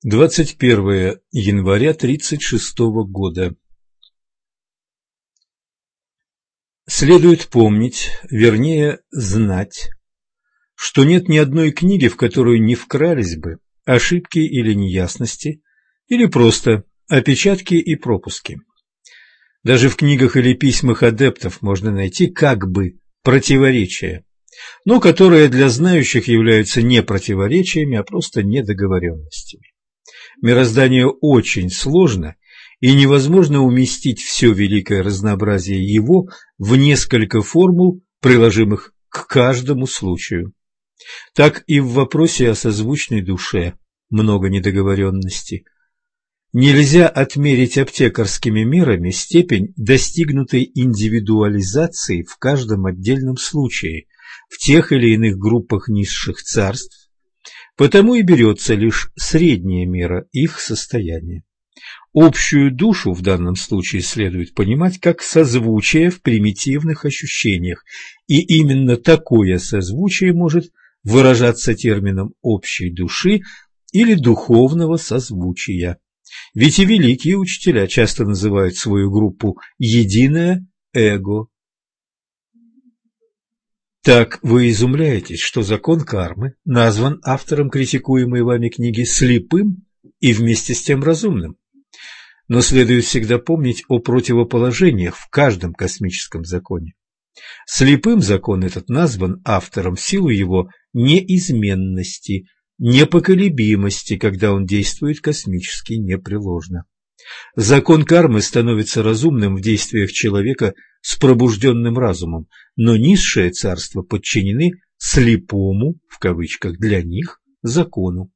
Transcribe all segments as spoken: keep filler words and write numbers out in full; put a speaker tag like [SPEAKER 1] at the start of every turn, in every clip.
[SPEAKER 1] двадцать первое января тридцать шестого года. Следует помнить, вернее, знать, что нет ни одной книги, в которую не вкрались бы ошибки или неясности, или просто опечатки и пропуски. Даже в книгах или письмах адептов можно найти как бы противоречия, но которые для знающих являются не противоречиями, а просто недоговоренностями. Мироздание очень сложно, и невозможно уместить все великое разнообразие его в несколько формул, приложимых к каждому случаю. Так и в вопросе о созвучной душе много недоговоренностей. Нельзя отмерить аптекарскими мерами степень достигнутой индивидуализации в каждом отдельном случае, в тех или иных группах низших царств, потому и берется лишь средняя мера их состояния. Общую душу в данном случае следует понимать как созвучие в примитивных ощущениях, и именно такое созвучие может выражаться термином общей души или духовного созвучия. Ведь и великие учителя часто называют свою группу «единое эго». Так вы изумляетесь, что закон кармы назван автором критикуемой вами книги слепым и вместе с тем разумным. Но следует всегда помнить о противоположениях в каждом космическом законе. Слепым закон этот назван автором в силу его неизменности, непоколебимости, когда он действует космически непреложно. Закон кармы становится разумным в действиях человека с пробужденным разумом, но низшие царства подчинены «слепому», в кавычках, для них, закону.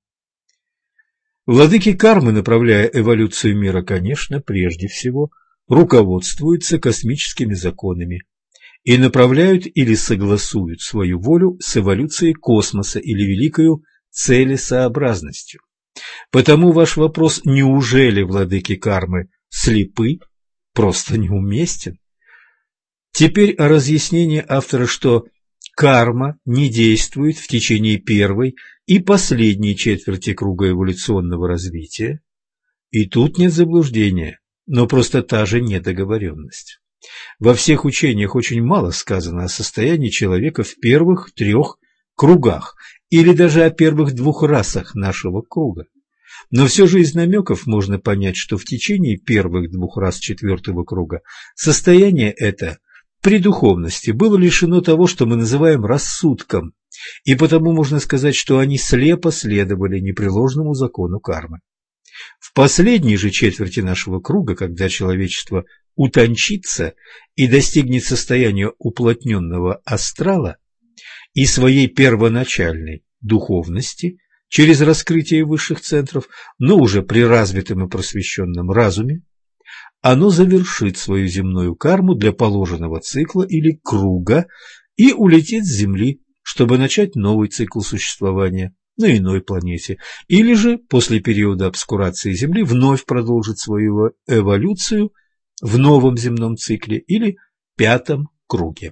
[SPEAKER 1] Владыки кармы, направляя эволюцию мира, конечно, прежде всего, руководствуются космическими законами и направляют или согласуют свою волю с эволюцией космоса или великою целесообразностью. Потому ваш вопрос «неужели владыки кармы слепы?» просто неуместен. Теперь о разъяснении автора, что карма не действует в течение первой и последней четверти круга эволюционного развития. И тут нет заблуждения, но просто та же недоговоренность. Во всех учениях очень мало сказано о состоянии человека в первых трех кругах или даже о первых двух расах нашего круга. Но все же из намеков можно понять, что в течение первых двух рас четвертого круга состояние это при духовности было лишено того, что мы называем рассудком, и потому можно сказать, что они слепо следовали непреложному закону кармы. В последней же четверти нашего круга, когда человечество утончится и достигнет состояния уплотненного астрала и своей первоначальной духовности через раскрытие высших центров, но уже при развитом и просвещенном разуме, оно завершит свою земную карму для положенного цикла или круга и улетит с Земли, чтобы начать новый цикл существования на иной планете, или же после периода обскурации Земли вновь продолжит свою эволюцию в новом земном цикле или пятом круге.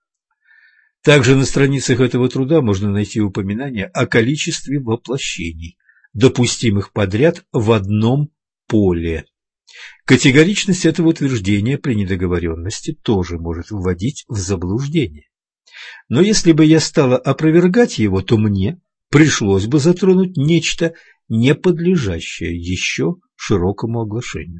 [SPEAKER 1] Также на страницах этого труда можно найти упоминание о количестве воплощений, допустимых подряд в одном поле. Категоричность этого утверждения при недоговоренности тоже может вводить в заблуждение. Но если бы я стала опровергать его, то мне пришлось бы затронуть нечто, не подлежащее еще широкому оглашению.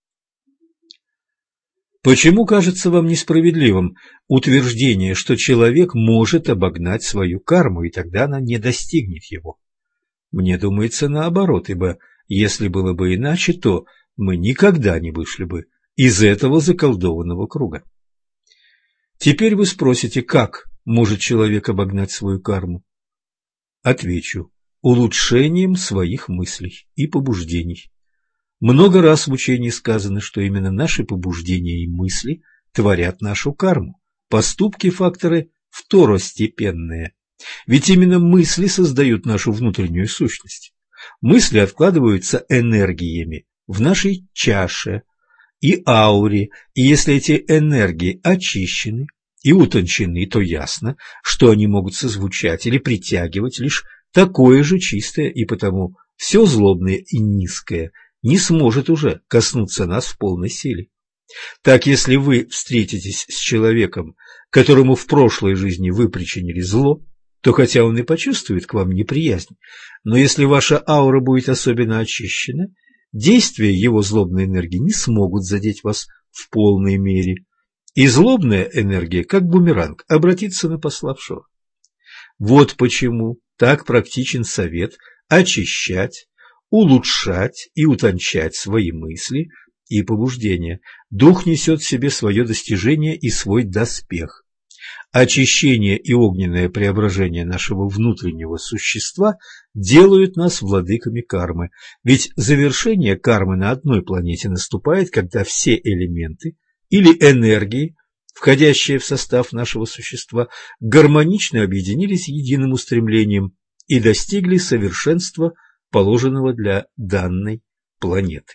[SPEAKER 1] Почему кажется вам несправедливым утверждение, что человек может обогнать свою карму, и тогда она не достигнет его? Мне думается наоборот, ибо если было бы иначе, то мы никогда не вышли бы из этого заколдованного круга. Теперь вы спросите, как может человек обогнать свою карму? Отвечу: улучшением своих мыслей и побуждений. Много раз в учении сказано, что именно наши побуждения и мысли творят нашу карму. Поступки – факторы второстепенные. Ведь именно мысли создают нашу внутреннюю сущность. Мысли откладываются энергиями в нашей чаше и ауре, и если эти энергии очищены и утончены, то ясно, что они могут созвучать или притягивать лишь такое же чистое и потому все злобное и низкое не сможет уже коснуться нас в полной силе. Так, если вы встретитесь с человеком, которому в прошлой жизни вы причинили зло, то хотя он и почувствует к вам неприязнь, но если ваша аура будет особенно очищена, действия его злобной энергии не смогут задеть вас в полной мере, и злобная энергия, как бумеранг, обратится на пославшего. Вот почему так практичен совет очищать, улучшать и утончать свои мысли и побуждения. Дух несет в себе свое достижение и свой доспех. Очищение и огненное преображение нашего внутреннего существа делают нас владыками кармы, ведь завершение кармы на одной планете наступает, когда все элементы или энергии, входящие в состав нашего существа, гармонично объединились единым устремлением и достигли совершенства, положенного для данной планеты.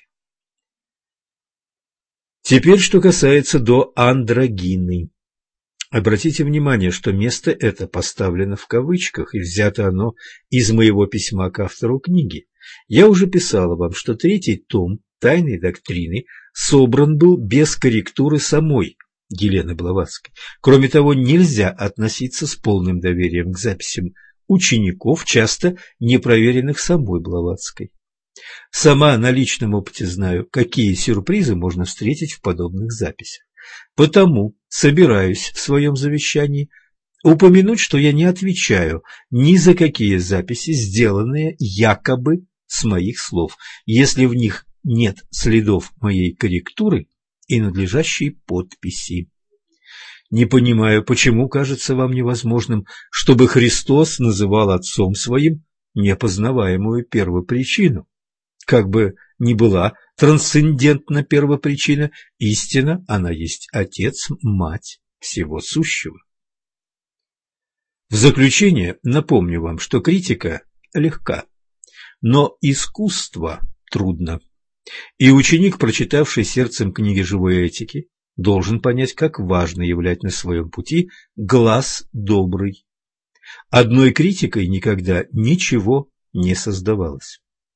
[SPEAKER 1] Теперь, что касается до андрогины. Обратите внимание, что место это поставлено в кавычках, и взято оно из моего письма к автору книги. Я уже писала вам, что третий том «Тайной доктрины» собран был без корректуры самой Елены Блаватской. Кроме того, нельзя относиться с полным доверием к записям учеников, часто непроверенных самой Блаватской. Сама на личном опыте знаю, какие сюрпризы можно встретить в подобных записях. Потому собираюсь в своем завещании упомянуть, что я не отвечаю ни за какие записи, сделанные якобы с моих слов, если в них нет следов моей корректуры и надлежащей подписи. Не понимаю, почему кажется вам невозможным, чтобы Христос называл Отцом Своим непознаваемую первопричину. Как бы ни была трансцендентна первопричина, истина, она есть Отец, Мать всего сущего. В заключение напомню вам, что критика легка, но искусство трудно. И ученик, прочитавший сердцем книги живой этики, должен понять, как важно являть на своем пути глаз добрый. Одной критикой никогда ничего не создавалось.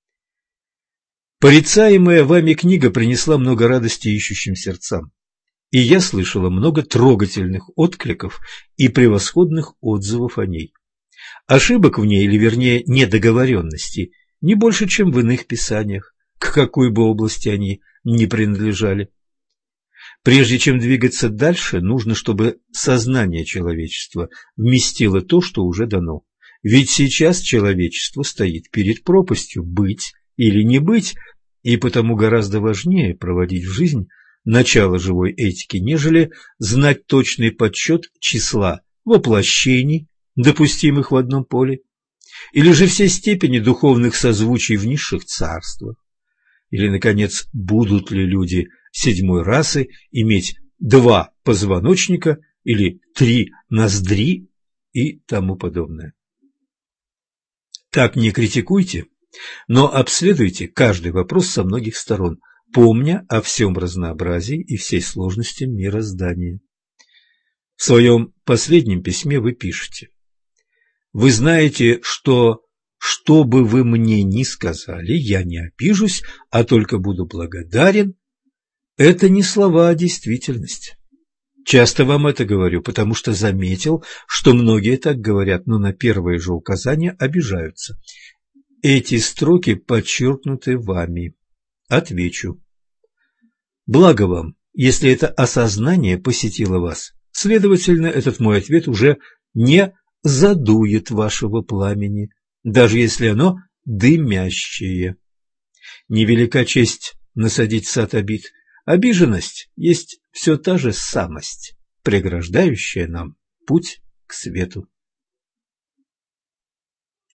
[SPEAKER 1] Порицаемая вами книга принесла много радости ищущим сердцам, и я слышала много трогательных откликов и превосходных отзывов о ней. Ошибок в ней, или вернее недоговоренностей, не больше, чем в иных писаниях, к какой бы области они ни принадлежали. Прежде чем двигаться дальше, нужно, чтобы сознание человечества вместило то, что уже дано. Ведь сейчас человечество стоит перед пропастью быть или не быть, и потому гораздо важнее проводить в жизнь начало живой этики, нежели знать точный подсчет числа воплощений, допустимых в одном поле, или же все степени духовных созвучий в низших царствах, или, наконец, будут ли люди седьмой расы иметь два позвоночника или три ноздри и тому подобное. Так не критикуйте, но обследуйте каждый вопрос со многих сторон, помня о всем разнообразии и всей сложности мироздания. В своем последнем письме вы пишете: «Вы знаете, что, что бы вы мне ни сказали, я не обижусь, а только буду благодарен». Это не слова, а действительность. Часто вам это говорю, потому что заметил, что многие так говорят, но на первые же указания обижаются. Эти строки подчеркнуты вами. Отвечу. Благо вам, если это осознание посетило вас. Следовательно, этот мой ответ уже не задует вашего пламени, даже если оно дымящее. Невелика честь насадить сад обид. Обиженность есть все та же самость, преграждающая нам путь к свету.